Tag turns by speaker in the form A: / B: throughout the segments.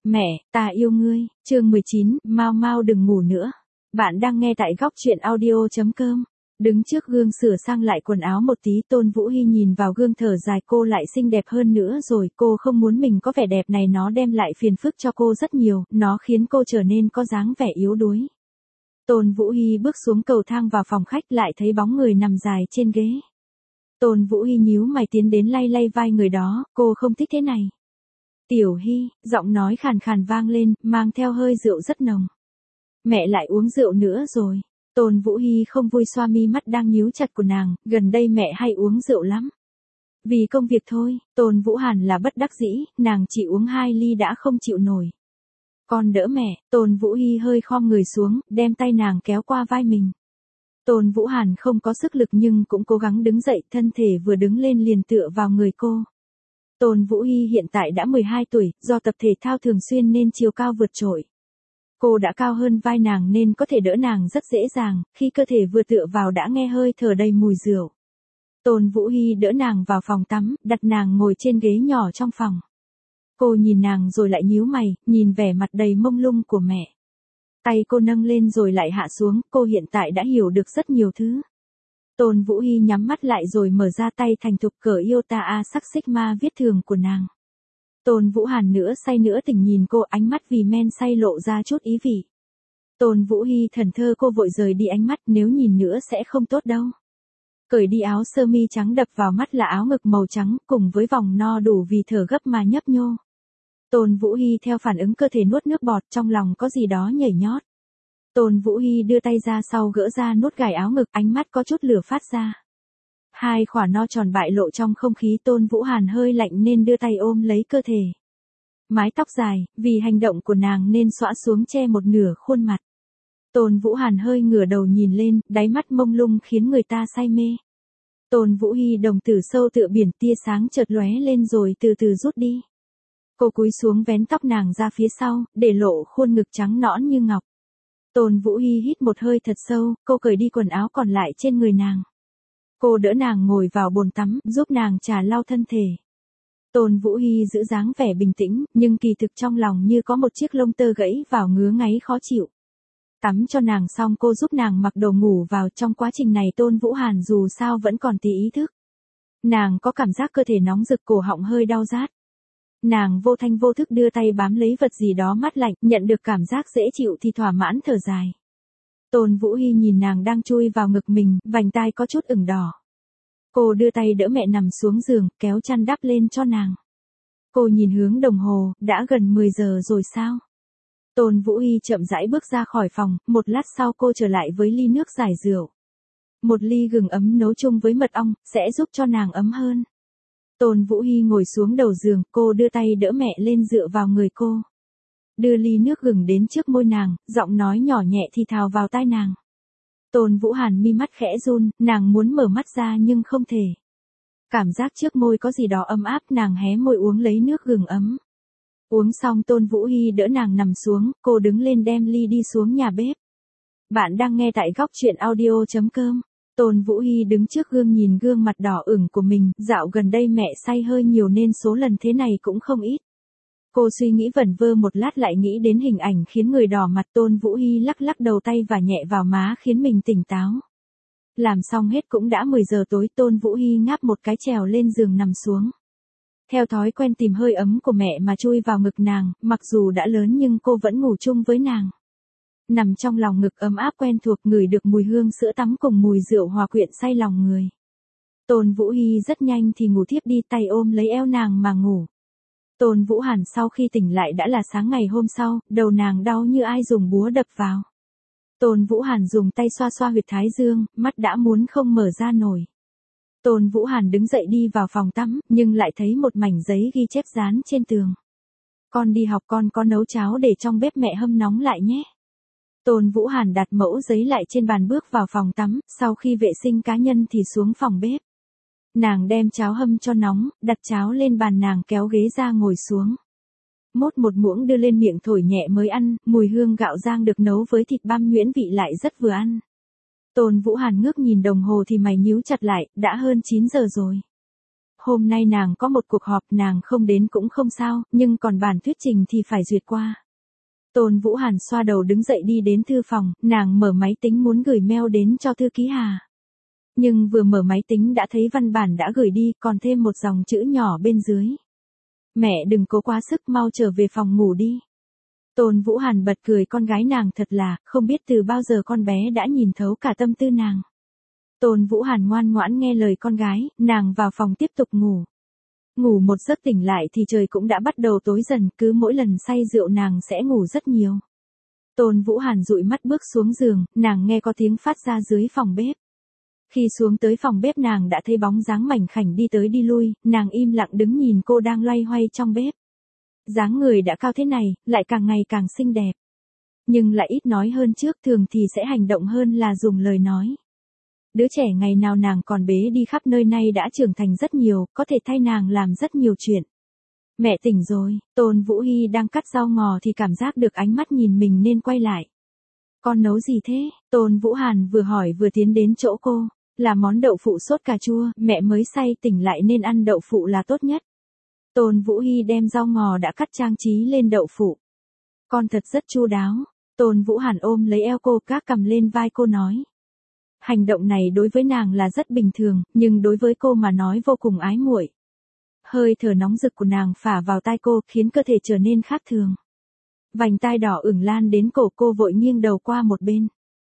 A: Mẹ, ta yêu ngươi, chương 19, mau mau đừng ngủ nữa. Bạn đang nghe tại góc truyện audio.com. Đứng trước gương sửa sang lại quần áo một tí, Tôn Vũ Hy nhìn vào gương thở dài, cô lại xinh đẹp hơn nữa rồi, cô không muốn mình có vẻ đẹp này, nó đem lại phiền phức cho cô rất nhiều, nó khiến cô trở nên có dáng vẻ yếu đuối. Tôn Vũ Hy bước xuống cầu thang vào phòng khách, lại thấy bóng người nằm dài trên ghế. Tôn Vũ Hy nhíu mày tiến đến lay lay vai người đó, cô không thích thế này. Tiểu Hy, giọng nói khàn khàn vang lên, mang theo hơi rượu rất nồng. Mẹ lại uống rượu nữa rồi. Tôn Vũ Hy không vui xoa mi mắt đang nhíu chặt của nàng, gần đây mẹ hay uống rượu lắm. Vì công việc thôi, Tôn Vũ Hàn là bất đắc dĩ, nàng chỉ uống 2 ly đã không chịu nổi. Con đỡ mẹ, Tôn Vũ Hy hơi khom người xuống, đem tay nàng kéo qua vai mình. Tôn Vũ Hàn không có sức lực nhưng cũng cố gắng đứng dậy, thân thể vừa đứng lên liền tựa vào người cô. Tôn Vũ Hy hiện tại đã 12 tuổi, do tập thể thao thường xuyên nên chiều cao vượt trội. Cô đã cao hơn vai nàng nên có thể đỡ nàng rất dễ dàng, khi cơ thể vừa tựa vào đã nghe hơi thở đầy mùi rượu. Tôn Vũ Hy đỡ nàng vào phòng tắm, đặt nàng ngồi trên ghế nhỏ trong phòng. Cô nhìn nàng rồi lại nhíu mày, nhìn vẻ mặt đầy mông lung của mẹ. Tay cô nâng lên rồi lại hạ xuống, cô hiện tại đã hiểu được rất nhiều thứ. Tôn Vũ Hy nhắm mắt lại rồi mở ra tay thành thục cởi yêu ta a sắc xích ma viết thường của nàng. Tôn Vũ Hàn nữa say nữa tỉnh nhìn cô, ánh mắt vì men say lộ ra chút ý vị. Tôn Vũ Hy thần thơ, cô vội rời đi ánh mắt, nếu nhìn nữa sẽ không tốt đâu. Cởi đi áo sơ mi trắng, đập vào mắt là áo ngực màu trắng cùng với vòng no đủ vì thở gấp mà nhấp nhô. Tôn Vũ Hy theo phản ứng cơ thể nuốt nước bọt, trong lòng có gì đó nhảy nhót. Tôn Vũ Hy đưa tay ra sau gỡ ra nốt gài áo ngực, ánh mắt có chút lửa phát ra. Hai khỏa no tròn bại lộ trong không khí, Tôn Vũ Hàn hơi lạnh nên đưa tay ôm lấy cơ thể. Mái tóc dài, vì hành động của nàng nên xõa xuống che một nửa khuôn mặt. Tôn Vũ Hàn hơi ngửa đầu nhìn lên, đáy mắt mông lung khiến người ta say mê. Tôn Vũ Hy đồng tử sâu tựa biển, tia sáng chợt lóe lên rồi từ từ rút đi. Cô cúi xuống vén tóc nàng ra phía sau, để lộ khuôn ngực trắng nõn như ngọc. Tôn Vũ Hy hít một hơi thật sâu, cô cởi đi quần áo còn lại trên người nàng. Cô đỡ nàng ngồi vào bồn tắm, giúp nàng chà lau thân thể. Tôn Vũ Hy giữ dáng vẻ bình tĩnh, nhưng kỳ thực trong lòng như có một chiếc lông tơ gãy vào ngứa ngáy khó chịu. Tắm cho nàng xong cô giúp nàng mặc đồ ngủ vào, trong quá trình này Tôn Vũ Hàn dù sao vẫn còn tí ý thức. Nàng có cảm giác cơ thể nóng rực, cổ họng hơi đau rát. Nàng vô thanh vô thức đưa tay bám lấy vật gì đó mát lạnh, nhận được cảm giác dễ chịu thì thỏa mãn thở dài. Tôn Vũ Hy nhìn nàng đang chui vào ngực mình, vành tai có chút ửng đỏ. Cô đưa tay đỡ mẹ nằm xuống giường, kéo chăn đắp lên cho nàng. Cô nhìn hướng đồng hồ, đã gần 10 giờ rồi sao? Tôn Vũ Hy chậm rãi bước ra khỏi phòng, một lát sau cô trở lại với ly nước giải rượu. Một ly gừng ấm nấu chung với mật ong, sẽ giúp cho nàng ấm hơn. Tôn Vũ Hy ngồi xuống đầu giường, cô đưa tay đỡ mẹ lên dựa vào người cô. Đưa ly nước gừng đến trước môi nàng, giọng nói nhỏ nhẹ thì thào vào tai nàng. Tôn Vũ Hàn mi mắt khẽ run, nàng muốn mở mắt ra nhưng không thể. Cảm giác trước môi có gì đó ấm áp, nàng hé môi uống lấy nước gừng ấm. Uống xong Tôn Vũ Hy đỡ nàng nằm xuống, cô đứng lên đem ly đi xuống nhà bếp. Bạn đang nghe tại góc truyện audio.com. Tôn Vũ Hy đứng trước gương nhìn gương mặt đỏ ửng của mình, dạo gần đây mẹ say hơi nhiều nên số lần thế này cũng không ít. Cô suy nghĩ vẩn vơ một lát lại nghĩ đến hình ảnh khiến người đỏ mặt. Tôn Vũ Hy lắc lắc đầu tay và nhẹ vào má khiến mình tỉnh táo. Làm xong hết cũng đã 10 giờ tối, Tôn Vũ Hy ngáp một cái trèo lên giường nằm xuống. Theo thói quen tìm hơi ấm của mẹ mà chui vào ngực nàng, mặc dù đã lớn nhưng cô vẫn ngủ chung với nàng. Nằm trong lòng ngực ấm áp quen thuộc, ngửi được mùi hương sữa tắm cùng mùi rượu hòa quyện say lòng người. Tôn Vũ Hy rất nhanh thì ngủ thiếp đi, tay ôm lấy eo nàng mà ngủ. Tôn Vũ Hàn sau khi tỉnh lại đã là sáng ngày hôm sau, đầu nàng đau như ai dùng búa đập vào. Tôn Vũ Hàn dùng tay xoa xoa huyệt thái dương, mắt đã muốn không mở ra nổi. Tôn Vũ Hàn đứng dậy đi vào phòng tắm, nhưng lại thấy một mảnh giấy ghi chép dán trên tường. Con đi học, con có nấu cháo để trong bếp mẹ hâm nóng lại nhé. Tôn Vũ Hàn đặt mẫu giấy lại trên bàn bước vào phòng tắm, sau khi vệ sinh cá nhân thì xuống phòng bếp. Nàng đem cháo hâm cho nóng, đặt cháo lên bàn, nàng kéo ghế ra ngồi xuống. Mốt một muỗng đưa lên miệng thổi nhẹ mới ăn, mùi hương gạo rang được nấu với thịt băm nhuyễn vị lại rất vừa ăn. Tôn Vũ Hàn ngước nhìn đồng hồ thì mày nhíu chặt lại, đã hơn 9 giờ rồi. Hôm nay nàng có một cuộc họp, nàng không đến cũng không sao, nhưng còn bản thuyết trình thì phải duyệt qua. Tôn Vũ Hàn xoa đầu đứng dậy đi đến thư phòng, nàng mở máy tính muốn gửi mail đến cho thư ký Hà. Nhưng vừa mở máy tính đã thấy văn bản đã gửi đi, còn thêm một dòng chữ nhỏ bên dưới. Mẹ đừng cố quá sức, mau trở về phòng ngủ đi. Tôn Vũ Hàn bật cười, con gái nàng thật là, không biết từ bao giờ con bé đã nhìn thấu cả tâm tư nàng. Tôn Vũ Hàn ngoan ngoãn nghe lời con gái, nàng vào phòng tiếp tục ngủ. Ngủ một giấc tỉnh lại thì trời cũng đã bắt đầu tối dần, cứ mỗi lần say rượu nàng sẽ ngủ rất nhiều. Tôn Vũ Hàn dụi mắt bước xuống giường, nàng nghe có tiếng phát ra dưới phòng bếp. Khi xuống tới phòng bếp nàng đã thấy bóng dáng mảnh khảnh đi tới đi lui, nàng im lặng đứng nhìn cô đang loay hoay trong bếp. Dáng người đã cao thế này, lại càng ngày càng xinh đẹp. Nhưng lại ít nói hơn trước, thường thì sẽ hành động hơn là dùng lời nói. Đứa trẻ ngày nào nàng còn bế đi khắp nơi nay đã trưởng thành rất nhiều, có thể thay nàng làm rất nhiều chuyện. Mẹ tỉnh rồi, Tôn Vũ Hy đang cắt rau ngò thì cảm giác được ánh mắt nhìn mình nên quay lại. Con nấu gì thế? Tôn Vũ Hàn vừa hỏi vừa tiến đến chỗ cô. Là món đậu phụ sốt cà chua, mẹ mới say tỉnh lại nên ăn đậu phụ là tốt nhất. Tôn Vũ Hy đem rau ngò đã cắt trang trí lên đậu phụ. Con thật rất chu đáo. Tôn Vũ Hàn ôm lấy eo cô, gác cằm lên vai cô nói. Hành động này đối với nàng là rất bình thường, nhưng đối với cô mà nói vô cùng ái muội. Hơi thở nóng rực của nàng phả vào tai cô khiến cơ thể trở nên khác thường. Vành tai đỏ ửng lan đến cổ cô, vội nghiêng đầu qua một bên.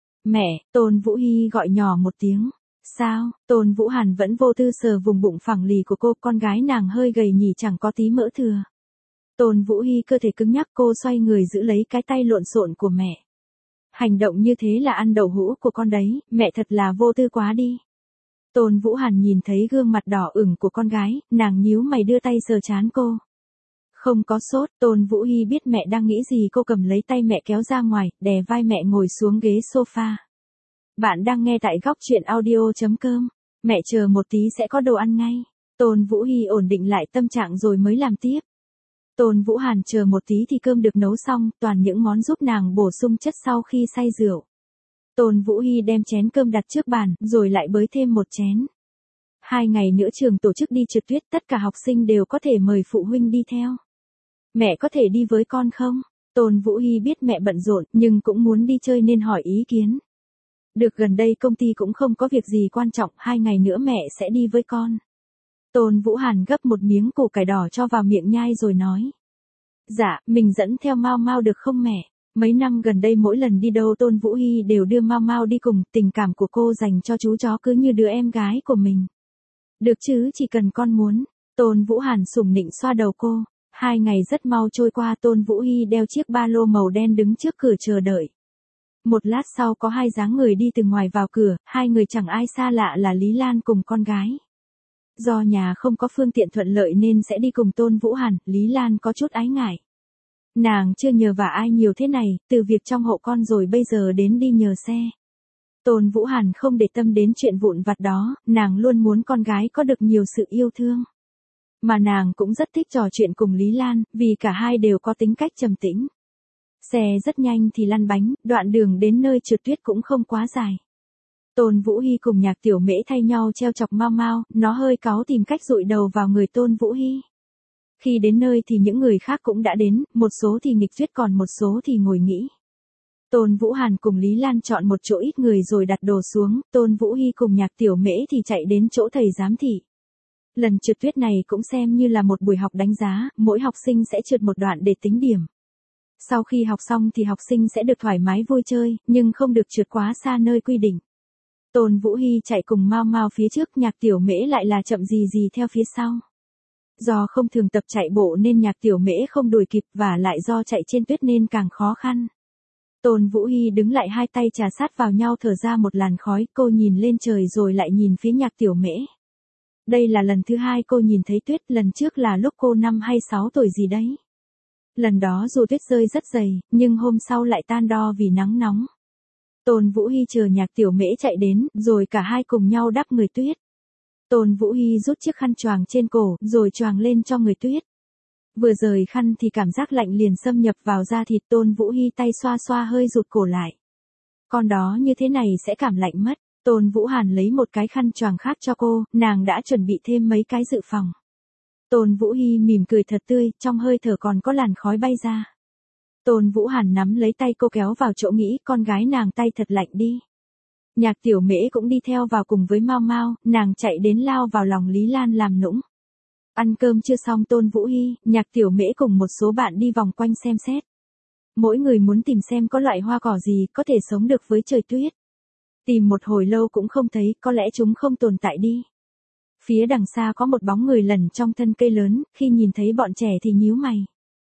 A: Mẹ, Tôn Vũ Hy gọi nhỏ một tiếng. Sao? Tôn Vũ Hàn vẫn vô tư sờ vùng bụng phẳng lì của cô, con gái nàng hơi gầy nhỉ, chẳng có tí mỡ thừa. Tôn Vũ Hy cơ thể cứng nhắc, cô xoay người giữ lấy cái tay lộn xộn của mẹ. Hành động như thế là ăn đậu hũ của con đấy, mẹ thật là vô tư quá đi. Tôn Vũ Hàn nhìn thấy gương mặt đỏ ửng của con gái, nàng nhíu mày đưa tay sờ trán cô. Không có sốt, Tôn Vũ Hy biết mẹ đang nghĩ gì, cô cầm lấy tay mẹ kéo ra ngoài, đè vai mẹ ngồi xuống ghế sofa. Bạn đang nghe tại góc truyện audio.com. Mẹ chờ một tí sẽ có đồ ăn ngay. Tôn Vũ Hy ổn định lại tâm trạng rồi mới làm tiếp. Tôn Vũ Hàn chờ một tí thì cơm được nấu xong, toàn những món giúp nàng bổ sung chất sau khi say rượu. Tôn Vũ Hy đem chén cơm đặt trước bàn, rồi lại bới thêm một chén. 2 ngày nữa trường tổ chức đi trượt tuyết, tất cả học sinh đều có thể mời phụ huynh đi theo. Mẹ có thể đi với con không? Tôn Vũ Hy biết mẹ bận rộn, nhưng cũng muốn đi chơi nên hỏi ý kiến. Được, gần đây công ty cũng không có việc gì quan trọng, 2 ngày nữa mẹ sẽ đi với con. Tôn Vũ Hàn gấp một miếng củ cải đỏ cho vào miệng nhai rồi nói. Dạ, mình dẫn theo Mao Mao được không mẹ? Mấy năm gần đây mỗi lần đi đâu Tôn Vũ Hy đều đưa Mao Mao đi cùng, tình cảm của cô dành cho chú chó cứ như đứa em gái của mình. Được chứ, chỉ cần con muốn. Tôn Vũ Hàn sủng nịnh xoa đầu cô. 2 ngày rất mau trôi qua, Tôn Vũ Hy đeo chiếc ba lô màu đen đứng trước cửa chờ đợi. Một lát sau có 2 dáng người đi từ ngoài vào cửa, 2 người chẳng ai xa lạ là Lý Lan cùng con gái. Do nhà không có phương tiện thuận lợi nên sẽ đi cùng Tôn Vũ Hàn, Lý Lan có chút ái ngại. Nàng chưa nhờ vả ai nhiều thế này, từ việc trong hộ con rồi bây giờ đến đi nhờ xe. Tôn Vũ Hàn không để tâm đến chuyện vụn vặt đó, nàng luôn muốn con gái có được nhiều sự yêu thương. Mà nàng cũng rất thích trò chuyện cùng Lý Lan, vì cả hai đều có tính cách trầm tĩnh. Xe rất nhanh thì lăn bánh, đoạn đường đến nơi trượt tuyết cũng không quá dài. Tôn Vũ Hy cùng Nhạc Tiểu Mễ thay nhau treo chọc Mao Mao, nó hơi cáu tìm cách dụi đầu vào người Tôn Vũ Hy. Khi đến nơi thì những người khác cũng đã đến, một số thì nghịch duyệt còn một số thì ngồi nghỉ. Tôn Vũ Hàn cùng Lý Lan chọn một chỗ ít người rồi đặt đồ xuống, Tôn Vũ Hy cùng Nhạc Tiểu Mễ thì chạy đến chỗ thầy giám thị. Lần trượt tuyết này cũng xem như là một buổi học đánh giá, mỗi học sinh sẽ trượt một đoạn để tính điểm. Sau khi học xong thì học sinh sẽ được thoải mái vui chơi, nhưng không được trượt quá xa nơi quy định. Tôn Vũ Hy chạy cùng Mao Mao phía trước, Nhạc Tiểu Mễ lại là chậm gì theo phía sau. Do không thường tập chạy bộ nên Nhạc Tiểu Mễ không đuổi kịp, và lại do chạy trên tuyết nên càng khó khăn. Tôn Vũ Hy đứng lại, hai tay chà sát vào nhau thở ra một làn khói, cô nhìn lên trời rồi lại nhìn phía Nhạc Tiểu Mễ. Đây là lần thứ 2 cô nhìn thấy tuyết, lần trước là lúc cô 5 hay 6 tuổi gì đấy. Lần đó dù tuyết rơi rất dày, nhưng hôm sau lại tan đo vì nắng nóng. Tôn Vũ Hy chờ Nhạc Tiểu Mễ chạy đến, rồi cả hai cùng nhau đắp người tuyết. Tôn Vũ Hy rút chiếc khăn choàng trên cổ, rồi choàng lên cho người tuyết. Vừa rời khăn thì cảm giác lạnh liền xâm nhập vào da thịt, Tôn Vũ Hy tay xoa xoa hơi rụt cổ lại. Con đó như thế này sẽ cảm lạnh mất. Tôn Vũ Hàn lấy một cái khăn choàng khác cho cô, nàng đã chuẩn bị thêm mấy cái dự phòng. Tôn Vũ Hi mỉm cười thật tươi, trong hơi thở còn có làn khói bay ra. Tôn Vũ Hàn nắm lấy tay cô kéo vào chỗ nghĩ con gái nàng tay thật lạnh đi. Nhạc Tiểu Mễ cũng đi theo vào cùng với Mao Mao, nàng chạy đến lao vào lòng Lý Lan làm nũng. Ăn cơm chưa xong Tôn Vũ Hi, Nhạc Tiểu Mễ cùng một số bạn đi vòng quanh xem xét. Mỗi người muốn tìm xem có loại hoa cỏ gì có thể sống được với trời tuyết. Tìm một hồi lâu cũng không thấy, có lẽ chúng không tồn tại đi. Phía đằng xa có một bóng người lẩn trong thân cây lớn, khi nhìn thấy bọn trẻ thì nhíu mày.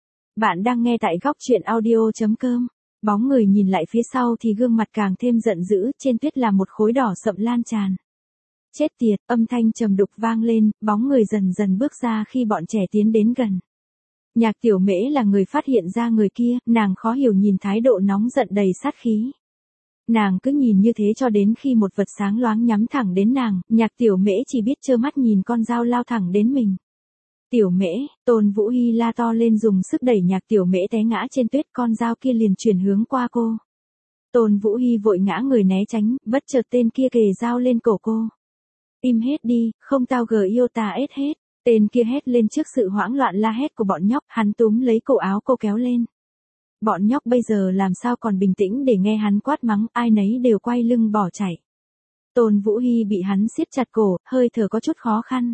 A: Bạn đang nghe tại góc truyện audio.com. Bóng người nhìn lại phía sau thì gương mặt càng thêm giận dữ, trên tuyết là một khối đỏ sậm lan tràn. Chết tiệt, âm thanh trầm đục vang lên, bóng người dần dần bước ra khi bọn trẻ tiến đến gần. Nhạc Tiểu Mễ là người phát hiện ra người kia, nàng khó hiểu nhìn thái độ nóng giận đầy sát khí. Nàng cứ nhìn như thế cho đến khi một vật sáng loáng nhắm thẳng đến nàng, Nhạc Tiểu Mễ chỉ biết trơ mắt nhìn con dao lao thẳng đến mình. Tiểu Mễ, Tôn Vũ Hi la to lên dùng sức đẩy Nhạc Tiểu Mễ té ngã trên tuyết, con dao kia liền chuyển hướng qua cô. Tôn Vũ Hi vội ngã người né tránh, bất chợt tên kia kề dao lên cổ cô. Im hết đi, không tao yêu ta hết. Tên kia hét lên trước sự hoảng loạn la hét của bọn nhóc, hắn túm lấy cổ áo cô kéo lên. Bọn nhóc bây giờ làm sao còn bình tĩnh để nghe hắn quát mắng, ai nấy đều quay lưng bỏ chạy. Tôn Vũ Hi bị hắn siết chặt cổ, hơi thở có chút khó khăn.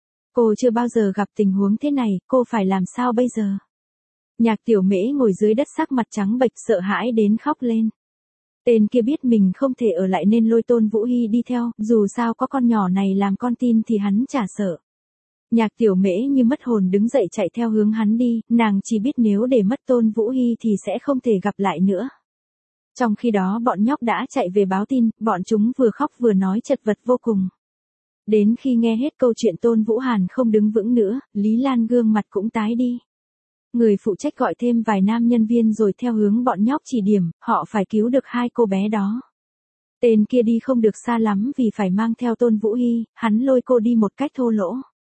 A: Cô chưa bao giờ gặp tình huống thế này, cô phải làm sao bây giờ? Nhạc Tiểu Mễ ngồi dưới đất sắc mặt trắng bệch sợ hãi đến khóc lên. Tên kia biết mình không thể ở lại nên lôi Tôn Vũ Hi đi theo, dù sao có con nhỏ này làm con tin thì hắn chả sợ. Nhạc Tiểu Mễ như mất hồn đứng dậy chạy theo hướng hắn đi, nàng chỉ biết nếu để mất Tôn Vũ Hi thì sẽ không thể gặp lại nữa. Trong khi đó bọn nhóc đã chạy về báo tin, bọn chúng vừa khóc vừa nói chật vật vô cùng. Đến khi nghe hết câu chuyện Tôn Vũ Hàn không đứng vững nữa, Lý Lan gương mặt cũng tái đi. Người phụ trách gọi thêm vài nam nhân viên rồi theo hướng bọn nhóc chỉ điểm, họ phải cứu được hai cô bé đó. Tên kia đi không được xa lắm vì phải mang theo Tôn Vũ Hi, hắn lôi cô đi một cách thô lỗ.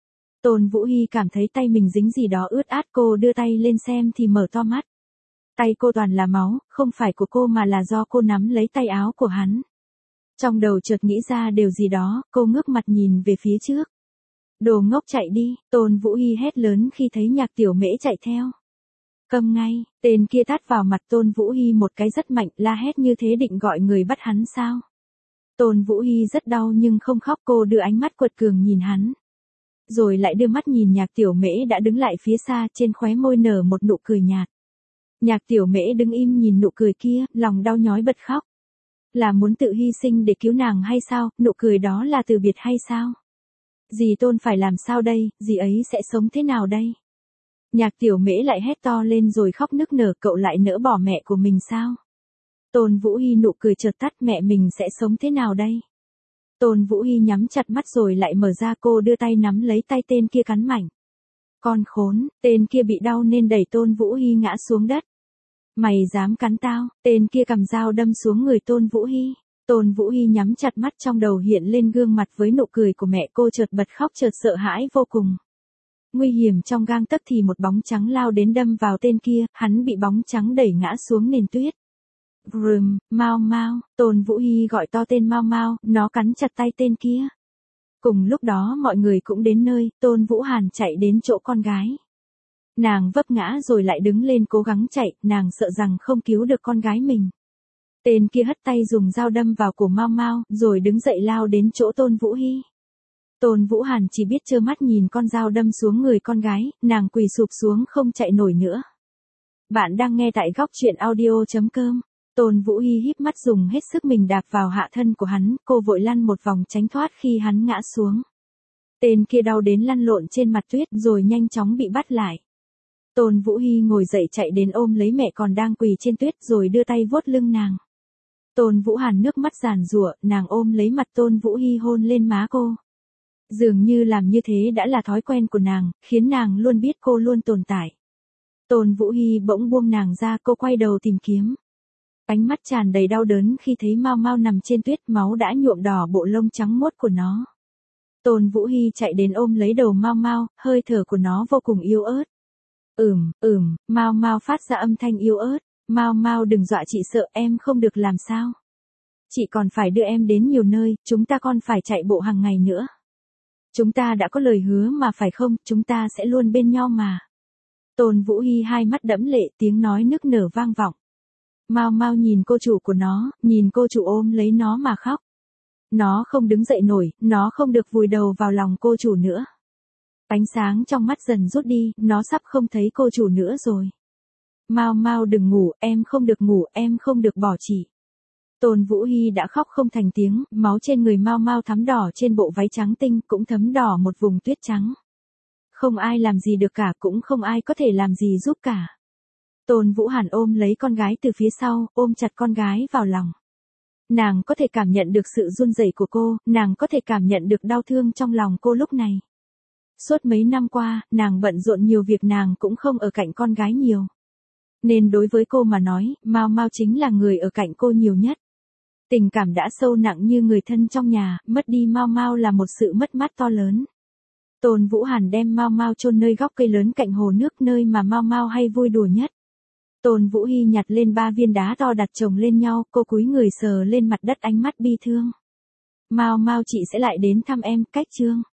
A: Tôn Vũ Hi cảm thấy tay mình dính gì đó ướt át, cô đưa tay lên xem thì mở to mắt. Tay cô toàn là máu, không phải của cô mà là do cô nắm lấy tay áo của hắn. Trong đầu chợt nghĩ ra điều gì đó, cô ngước mặt nhìn về phía trước. Đồ ngốc chạy đi, Tôn Vũ Hi hét lớn khi thấy Nhạc Tiểu Mễ chạy theo. Câm ngay, tên kia tát vào mặt Tôn Vũ Hi một cái rất mạnh, la hét như thế định gọi người bắt hắn sao. Tôn Vũ Hi rất đau nhưng không khóc, cô đưa ánh mắt quật cường nhìn hắn. Rồi lại đưa mắt nhìn Nhạc Tiểu Mễ đã đứng lại phía xa, trên khóe môi nở một nụ cười nhạt. Nhạc Tiểu Mễ đứng im nhìn nụ cười kia, lòng đau nhói bật khóc. Là muốn tự hy sinh để cứu nàng hay sao, nụ cười đó là từ biệt hay sao? Dì Tôn phải làm sao đây, dì ấy sẽ sống thế nào đây? Nhạc Tiểu Mễ lại hét to lên rồi khóc nức nở, cậu lại nỡ bỏ mẹ của mình sao? Tôn Vũ Hi nụ cười chợt tắt, mẹ mình sẽ sống thế nào đây? Tôn Vũ Hi nhắm chặt mắt rồi lại mở ra, cô đưa tay nắm lấy tay tên kia cắn mạnh. Con khốn, tên kia bị đau nên đẩy Tôn Vũ Hi ngã xuống đất. Mày dám cắn tao, tên kia cầm dao đâm xuống người Tôn Vũ Hi. Tôn Vũ Hi nhắm chặt mắt, trong đầu hiện lên gương mặt với nụ cười của mẹ, cô chợt bật khóc chợt sợ hãi vô cùng. Nguy hiểm trong gang tấc thì một bóng trắng lao đến đâm vào tên kia, hắn bị bóng trắng đẩy ngã xuống nền tuyết. Mao Mao, Tôn Vũ Hi gọi to tên Mao Mao, nó cắn chặt tay tên kia. Cùng lúc đó mọi người cũng đến nơi, Tôn Vũ Hàn chạy đến chỗ con gái. Nàng vấp ngã rồi lại đứng lên cố gắng chạy, nàng sợ rằng không cứu được con gái mình. Tên kia hất tay dùng dao đâm vào cổ Mao Mao, rồi đứng dậy lao đến chỗ Tôn Vũ Hi. Tôn Vũ Hàn chỉ biết trơ mắt nhìn con dao đâm xuống người con gái, nàng quỳ sụp xuống không chạy nổi nữa. Bạn đang nghe tại góc truyện audio.com. Tôn Vũ Hi híp mắt dùng hết sức mình đạp vào hạ thân của hắn, cô vội lăn một vòng tránh thoát khi hắn ngã xuống. Tên kia đau đến lăn lộn trên mặt tuyết rồi nhanh chóng bị bắt lại. Tôn Vũ Hi ngồi dậy chạy đến ôm lấy mẹ còn đang quỳ trên tuyết rồi đưa tay vuốt lưng nàng. Tôn Vũ Hàn nước mắt giàn giụa, nàng ôm lấy mặt Tôn Vũ Hi hôn lên má cô. Dường như làm như thế đã là thói quen của nàng, khiến nàng luôn biết cô luôn tồn tại. Tôn Vũ Hi bỗng buông nàng ra, cô quay đầu tìm kiếm. Ánh mắt tràn đầy đau đớn khi thấy Mao Mao nằm trên tuyết, máu đã nhuộm đỏ bộ lông trắng muốt của nó. Tôn Vũ Hi chạy đến ôm lấy đầu Mao Mao, hơi thở của nó vô cùng yếu ớt. Mao Mao phát ra âm thanh yếu ớt. Mao Mao đừng dọa chị, sợ em không được làm sao. Chị còn phải đưa em đến nhiều nơi, chúng ta còn phải chạy bộ hàng ngày nữa. Chúng ta đã có lời hứa mà phải không, chúng ta sẽ luôn bên nhau mà. Tôn Vũ Hy hai mắt đẫm lệ, tiếng nói nức nở vang vọng. Mao Mao nhìn cô chủ của nó, nhìn cô chủ ôm lấy nó mà khóc. Nó không đứng dậy nổi, nó không được vùi đầu vào lòng cô chủ nữa. Ánh sáng trong mắt dần rút đi, nó sắp không thấy cô chủ nữa rồi. Mao Mao đừng ngủ, em không được ngủ, em không được bỏ chị. Tôn Vũ Hy đã khóc không thành tiếng, máu trên người Mao Mao thắm đỏ trên bộ váy trắng tinh, cũng thấm đỏ một vùng tuyết trắng. Không ai làm gì được cả, cũng không ai có thể làm gì giúp cả. Tôn Vũ Hàn ôm lấy con gái từ phía sau, ôm chặt con gái vào lòng. Nàng có thể cảm nhận được sự run rẩy của cô, nàng có thể cảm nhận được đau thương trong lòng cô lúc này. Suốt mấy năm qua, nàng bận rộn nhiều việc, nàng cũng không ở cạnh con gái nhiều. Nên đối với cô mà nói, Mao Mao chính là người ở cạnh cô nhiều nhất. Tình cảm đã sâu nặng như người thân trong nhà, mất đi Mao Mao là một sự mất mát to lớn. Tôn Vũ Hàn đem Mao Mao chôn nơi góc cây lớn cạnh hồ nước, nơi mà Mao Mao hay vui đùa nhất. Tôn Vũ Hy nhặt lên 3 viên đá to đặt chồng lên nhau, cô cúi người sờ lên mặt đất, ánh mắt bi thương. Mao Mao, chị sẽ lại đến thăm em, cách chương.